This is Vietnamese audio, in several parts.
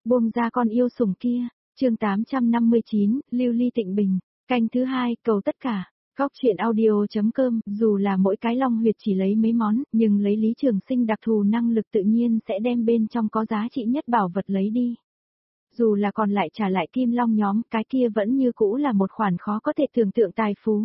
Buông ra con yêu sủng kia, chương 859, Lưu Ly Tịnh Bình, canh thứ 2, cầu tất cả. Góc truyện audio.com, dù là mỗi cái long huyệt chỉ lấy mấy món, nhưng lấy Lý Trường Sinh đặc thù năng lực tự nhiên sẽ đem bên trong có giá trị nhất bảo vật lấy đi. Dù là còn lại trả lại kim long nhóm, cái kia vẫn như cũ là một khoản khó có thể tưởng tượng tài phú.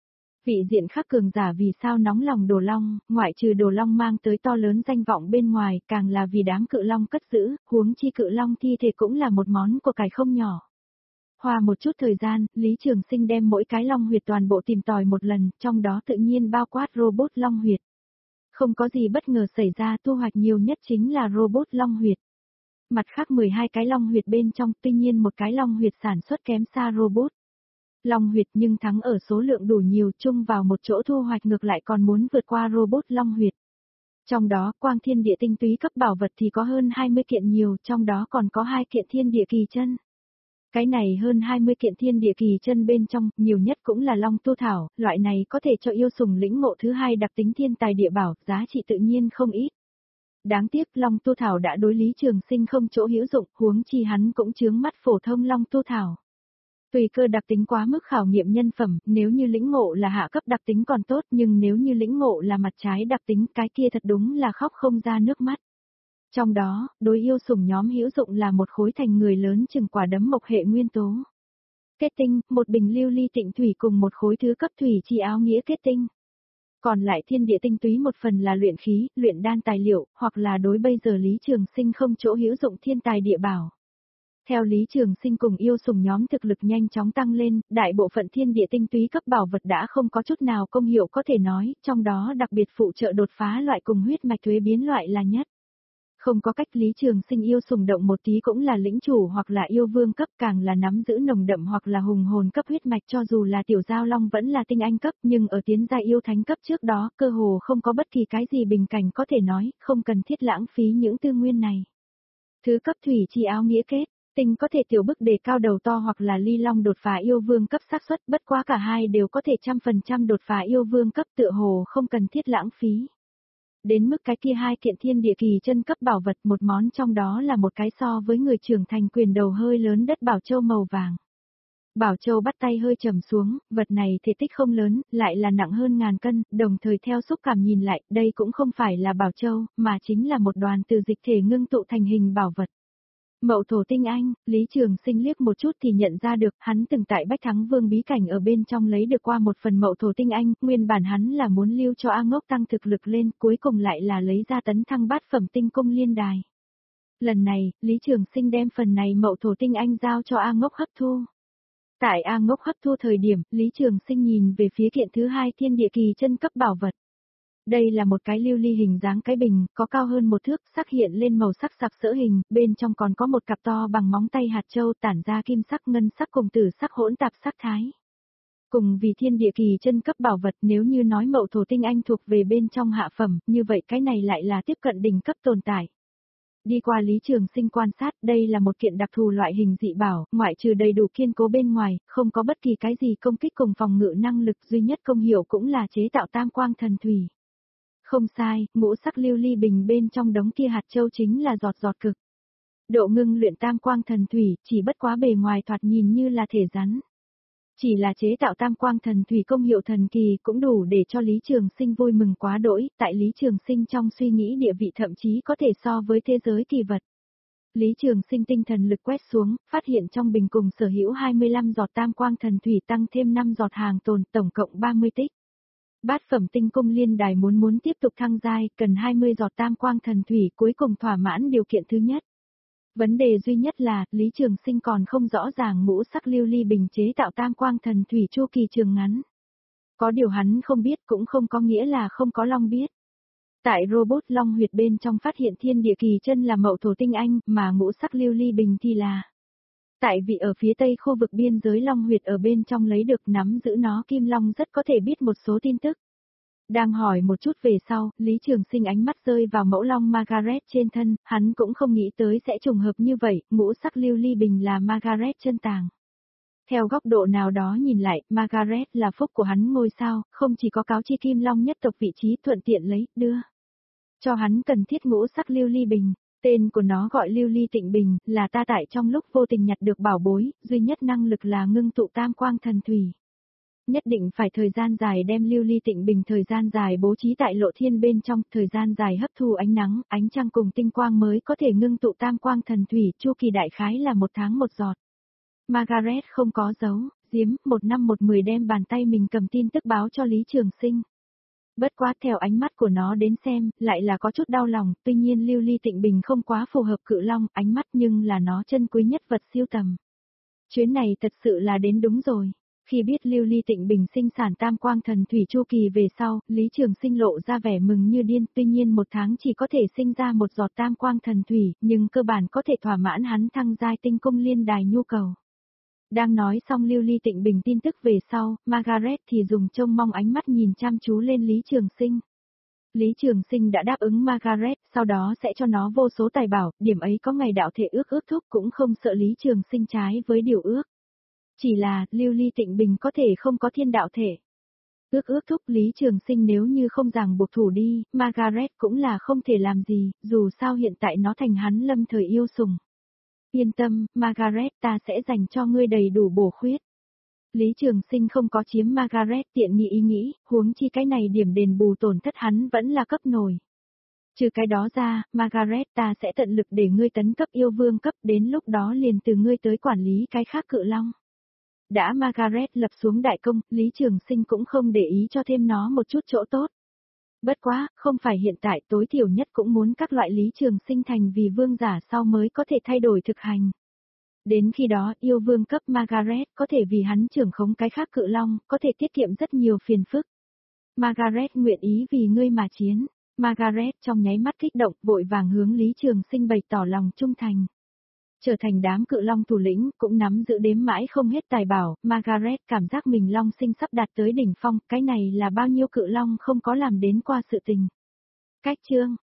Vị diện khắc cường giả vì sao nóng lòng đồ long, ngoại trừ đồ long mang tới to lớn danh vọng bên ngoài, càng là vì đám cự long cất giữ, huống chi cự long thi thể cũng là một món của cải không nhỏ. Hoa một chút thời gian, Lý Trường Sinh đem mỗi cái long huyệt toàn bộ tìm tòi một lần, trong đó tự nhiên bao quát robot long huyệt. Không có gì bất ngờ xảy ra, thu hoạch nhiều nhất chính là robot long huyệt. Mặt khác 12 cái long huyệt bên trong, tuy nhiên một cái long huyệt sản xuất kém xa robot long huyệt, nhưng thắng ở số lượng đủ nhiều, chung vào một chỗ thu hoạch ngược lại còn muốn vượt qua robot long huyệt. Trong đó, quang thiên địa tinh túy cấp bảo vật thì có hơn 20 kiện nhiều, trong đó còn có 2 kiện thiên địa kỳ chân. Cái này hơn 20 kiện thiên địa kỳ chân bên trong, nhiều nhất cũng là long tu thảo, loại này có thể cho yêu sủng lĩnh ngộ thứ hai đặc tính thiên tài địa bảo, giá trị tự nhiên không ít. Đáng tiếc long tu thảo đã đối Lý Trường Sinh không chỗ hữu dụng, huống chi hắn cũng chướng mắt phổ thông long tu thảo. Tùy cơ đặc tính quá mức khảo nghiệm nhân phẩm, nếu như lĩnh ngộ là hạ cấp đặc tính còn tốt, nhưng nếu như lĩnh ngộ là mặt trái đặc tính, cái kia thật đúng là khóc không ra nước mắt. Trong đó, đối yêu sủng nhóm hữu dụng là một khối thành người lớn chừng quả đấm mộc hệ nguyên tố. Kết tinh, một bình lưu ly tịnh thủy cùng một khối thứ cấp thủy chi áo nghĩa kết tinh. Còn lại thiên địa tinh túy một phần là luyện khí, luyện đan tài liệu, hoặc là đối bây giờ Lý Trường Sinh không chỗ hữu dụng thiên tài địa bảo. Theo Lý Trường Sinh cùng yêu sủng nhóm thực lực nhanh chóng tăng lên, đại bộ phận thiên địa tinh túy cấp bảo vật đã không có chút nào công hiệu có thể nói, trong đó đặc biệt phụ trợ đột phá loại cùng huyết mạch thuế biến loại là nhất. Không có cách Lý Trường Sinh yêu sủng động một tí cũng là lĩnh chủ hoặc là yêu vương cấp, càng là nắm giữ nồng đậm hoặc là hùng hồn cấp huyết mạch, cho dù là tiểu giao long vẫn là tinh anh cấp, nhưng ở tiến gia yêu thánh cấp trước đó, cơ hồ không có bất kỳ cái gì bình cảnh có thể nói, không cần thiết lãng phí những tư nguyên này. Thứ cấp thủy chi áo nghĩa kết tinh có thể tiểu bức đề cao đầu to hoặc là ly long đột phá yêu vương cấp xác suất, bất quá cả hai đều có thể 100% đột phá yêu vương cấp, tựa hồ không cần thiết lãng phí. Đến mức cái kia 2 kiện thiên địa kỳ chân cấp bảo vật, một món trong đó là một cái so với người trưởng thành quyền đầu hơi lớn đất bảo châu màu vàng. Bảo châu bắt tay hơi trầm xuống, vật này thể tích không lớn, lại là nặng hơn 1000 cân, đồng thời theo xúc cảm nhìn lại, đây cũng không phải là bảo châu, mà chính là một đoàn từ dịch thể ngưng tụ thành hình bảo vật. Mậu thổ tinh anh, Lý Trường Sinh liếc một chút thì nhận ra được, hắn từng tại Bách Thắng Vương bí cảnh ở bên trong lấy được qua một phần mậu thổ tinh anh, nguyên bản hắn là muốn lưu cho A Ngốc tăng thực lực lên, cuối cùng lại là lấy ra tấn thăng bát phẩm tinh cung liên đài. Lần này, Lý Trường Sinh đem phần này mậu thổ tinh anh giao cho A Ngốc hấp thu. Tại A Ngốc hấp thu thời điểm, Lý Trường Sinh nhìn về phía kiện thứ 2 thiên địa kỳ chân cấp bảo vật. Đây là một cái lưu ly hình dáng cái bình, có cao hơn 1 thước, sắc hiện lên màu sắc sặc sỡ hình, bên trong còn có một cặp to bằng móng tay hạt châu tản ra kim sắc ngân sắc cùng tử sắc hỗn tạp sắc thái. Cùng vì thiên địa kỳ chân cấp bảo vật, nếu như nói mậu thổ tinh anh thuộc về bên trong hạ phẩm, như vậy cái này lại là tiếp cận đỉnh cấp tồn tại. Đi qua Lý Trường Sinh quan sát, đây là một kiện đặc thù loại hình dị bảo, ngoại trừ đầy đủ kiên cố bên ngoài, không có bất kỳ cái gì công kích cùng phòng ngự năng lực, duy nhất công hiệu cũng là chế tạo tam quang thần thủy. Không sai, ngũ sắc lưu ly bình bên trong đống kia hạt châu chính là giọt giọt cực. Độ ngưng luyện tam quang thần thủy, chỉ bất quá bề ngoài thoạt nhìn như là thể rắn. Chỉ là chế tạo tam quang thần thủy công hiệu thần kỳ cũng đủ để cho Lý Trường Sinh vui mừng quá đỗi, tại Lý Trường Sinh trong suy nghĩ địa vị thậm chí có thể so với thế giới kỳ vật. Lý Trường Sinh tinh thần lực quét xuống, phát hiện trong bình cùng sở hữu 25 giọt tam quang thần thủy tăng thêm 5 giọt hàng tồn, tổng cộng 30 tích. Bát phẩm tinh cung liên đài muốn tiếp tục thăng giai, cần 20 giọt tam quang thần thủy, cuối cùng thỏa mãn điều kiện thứ nhất. Vấn đề duy nhất là, Lý Trường Sinh còn không rõ ràng ngũ sắc lưu ly bình chế tạo tam quang thần thủy chu kỳ trường ngắn. Có điều hắn không biết cũng không có nghĩa là không có long biết. Tại robot long huyệt bên trong phát hiện thiên địa kỳ chân là mậu thổ tinh anh, mà ngũ sắc lưu ly bình thì là. Tại vì ở phía tây khu vực biên giới long huyệt ở bên trong lấy được nắm giữ nó kim long rất có thể biết một số tin tức. Đang hỏi một chút về sau, Lý Trường Sinh ánh mắt rơi vào mẫu long Margaret trên thân, hắn cũng không nghĩ tới sẽ trùng hợp như vậy, ngũ sắc lưu ly bình là Margaret chân tàng. Theo góc độ nào đó nhìn lại, Margaret là phúc của hắn ngôi sao, không chỉ có cáo chi kim long nhất tộc vị trí thuận tiện lấy, đưa cho hắn cần thiết ngũ sắc lưu ly bình. Tên của nó gọi Lưu Ly Tịnh Bình, là ta tại trong lúc vô tình nhặt được bảo bối, duy nhất năng lực là ngưng tụ tam quang thần thủy. Nhất định phải thời gian dài đem Lưu Ly Tịnh Bình thời gian dài bố trí tại lộ thiên bên trong, thời gian dài hấp thu ánh nắng, ánh trăng cùng tinh quang mới có thể ngưng tụ tam quang thần thủy, chu kỳ đại khái là 1 tháng 1 giọt. Margaret không có giấu, giếm, 1 năm 1 10 đem bàn tay mình cầm tin tức báo cho Lý Trường Sinh. Bất quá theo ánh mắt của nó đến xem, lại là có chút đau lòng, tuy nhiên Lưu Ly Tịnh Bình không quá phù hợp Cự Long, ánh mắt nhưng là nó chân quý nhất vật siêu tầm. Chuyến này thật sự là đến đúng rồi. Khi biết Lưu Ly Tịnh Bình sinh sản tam quang thần thủy chu kỳ về sau, Lý Trường Sinh lộ ra vẻ mừng như điên, tuy nhiên 1 tháng chỉ có thể sinh ra 1 giọt tam quang thần thủy, nhưng cơ bản có thể thỏa mãn hắn thăng giai tinh cung liên đài nhu cầu. Đang nói xong Lưu Ly Tịnh Bình tin tức về sau, Margaret thì dùng trông mong ánh mắt nhìn chăm chú lên Lý Trường Sinh. Lý Trường Sinh đã đáp ứng Margaret, sau đó sẽ cho nó vô số tài bảo, điểm ấy có ngày đạo thể ước thúc cũng không sợ Lý Trường Sinh trái với điều ước. Chỉ là, Lưu Ly Tịnh Bình có thể không có thiên đạo thể. Ước thúc Lý Trường Sinh nếu như không ràng buộc thủ đi, Margaret cũng là không thể làm gì, dù sao hiện tại nó thành hắn lâm thời yêu sủng. Yên tâm, Margaret, ta sẽ dành cho ngươi đầy đủ bổ khuyết. Lý Trường Sinh không có chiếm Margaret tiện nghi ý nghĩ, huống chi cái này điểm đền bù tổn thất hắn vẫn là cấp nổi. Trừ cái đó ra, Margaret, ta sẽ tận lực để ngươi tấn cấp yêu vương cấp, đến lúc đó liền từ ngươi tới quản lý cái khác Cự Long. Đã Margaret lập xuống đại công, Lý Trường Sinh cũng không để ý cho thêm nó một chút chỗ tốt. Bất quá, không phải hiện tại, tối thiểu nhất cũng muốn các loại Lý Trường Sinh thành vì vương giả sau mới có thể thay đổi thực hành. Đến khi đó, yêu vương cấp Margaret có thể vì hắn trưởng khống cái khác Cự Long, có thể tiết kiệm rất nhiều phiền phức. Margaret nguyện ý vì ngươi mà chiến. Margaret trong nháy mắt kích động, vội vàng hướng Lý Trường Sinh bày tỏ lòng trung thành. Trở thành đám Cự Long thủ lĩnh, cũng nắm giữ đếm mãi không hết tài bảo, Margaret cảm giác mình Long Sinh sắp đạt tới đỉnh phong, cái này là bao nhiêu Cự Long không có làm đến qua sự tình. Cách chương